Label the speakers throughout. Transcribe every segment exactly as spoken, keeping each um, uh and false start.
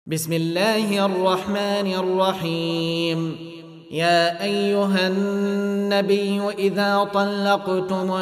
Speaker 1: بسم الله الرحمن الرحيم. يا أيها النبي إذا طلقتم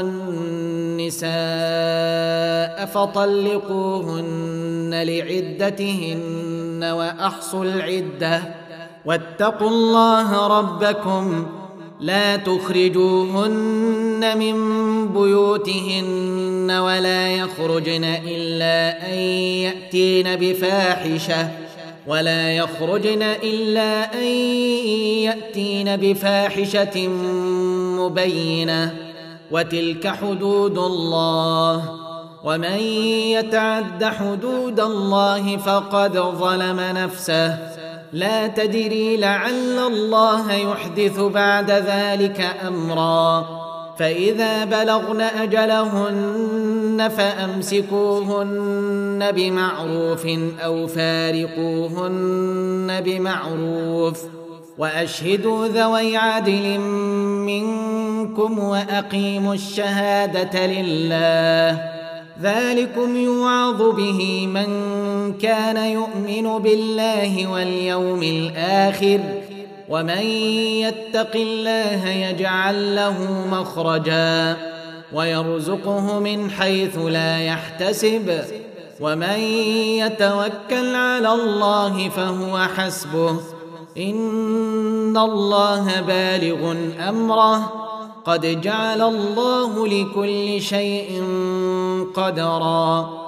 Speaker 1: النساء فطلقوهن لعدتهن وأحصوا العدة واتقوا الله ربكم لا تخرجوهن من بيوتهن ولا يخرجن إلا أن يأتين بفاحشة ولا يخرجن إلا أن يأتين بفاحشة مبينة وتلك حدود الله ومن يتعد حدود الله فقد ظلم نفسه لا تدري لعل الله يحدث بعد ذلك أمرا فإذا بلغن أجلهن فأمسكوهن بمعروف أو فارقوهن بمعروف وأشهدوا ذوي عدل منكم وأقيموا الشهادة لله ذلكم يوعظ به من كان يؤمن بالله واليوم الآخر ومن يتق الله يجعل له مخرجا ويرزقه من حيث لا يحتسب ومن يتوكل على الله فهو حسبه إن الله بالغ أمره قد جعل الله لكل شيء قدرا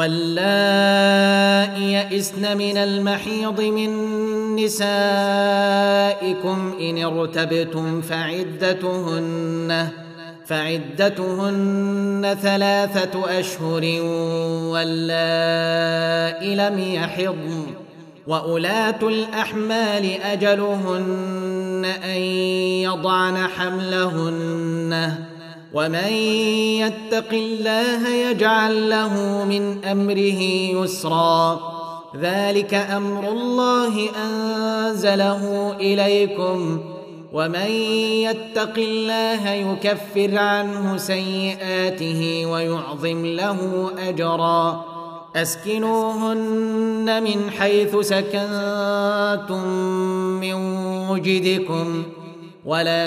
Speaker 1: واللائي يئسن من المحيض من نسائكم إن ارتبتم فعدتهن فعدتهن ثلاثة أشهر واللائي لم يحضن وأولاة الأحمال أجلهن أن يضعن حملهن ومن يتق الله يجعل له من أمره يسرا ذلك أمر الله أنزله إليكم ومن يتق الله يكفر عنه سيئاته ويعظم له أجرا أسكنوهن من حيث سكنتم من وجدكم ولا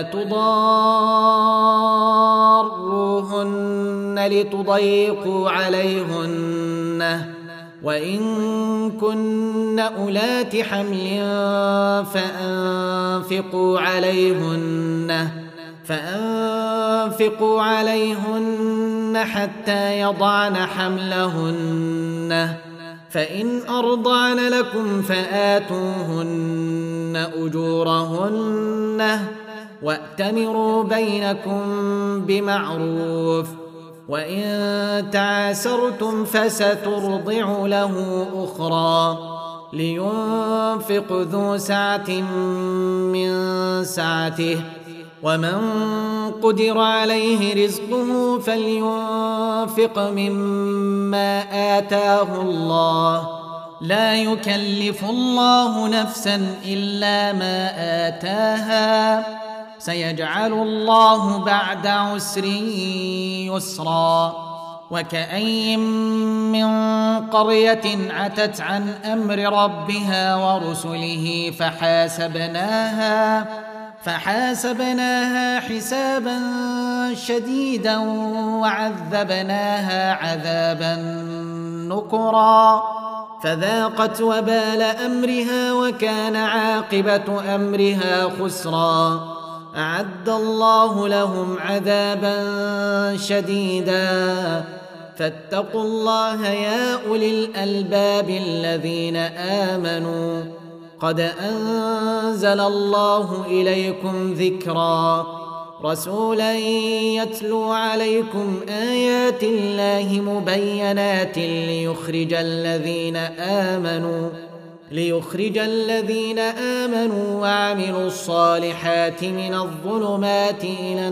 Speaker 1: تضاروهن لتضيقوا عليهن وإن كن أولات حمل فأنفقوا عليهن فأنفقوا عليهن حتى يضعن حملهن فإن أرضعن لكم فآتوهن أجورهن وأتمروا بينكم بمعروف وإن تعاسرتم فسترضع له أخرى لينفق ذو سعة من سعته ومن قدر عليه رزقه فلينفق مما آتاه الله لا يكلف الله نفسا إلا ما آتاها سيجعل الله بعد عسر يسرا وكأين من قرية عتت عن أمر ربها ورسله فحاسبناها فحاسبناها حسابا شديدا وعذبناها عذابا نكرا فذاقت وبال أمرها وكان عاقبة أمرها خسرا أعد الله لهم عذابا شديدا فاتقوا الله يا أولي الألباب الذين آمنوا قد أنزل الله إليكم ذكرا رسولا يتلو عليكم آيات الله مبينات ليخرج الذين آمنوا ليخرج الذين آمنوا وعملوا الصالحات من الظلمات إلى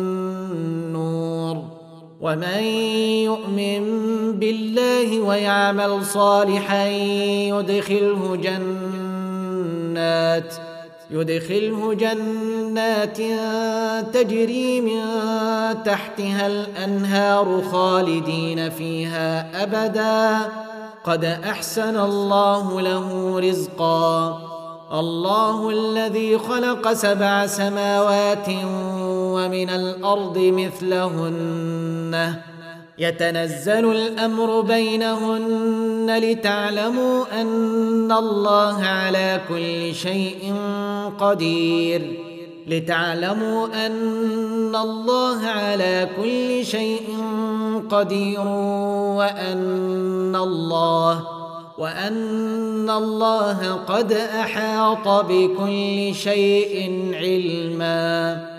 Speaker 1: النور ومن يؤمن بالله ويعمل صالحا يدخله جنات يدخله جنات تجري من تحتها الأنهار خالدين فيها أبدا قد أحسن الله له رزقا. الله الذي خلق سبع سماوات ومن الأرض مثلهن يتنزل الأمر بينهن لتعلموا أن الله على كل شيء قدير لتعلموا أن الله على كل شيء قدير وأن الله وأن الله قد أحاط بكل شيء علما.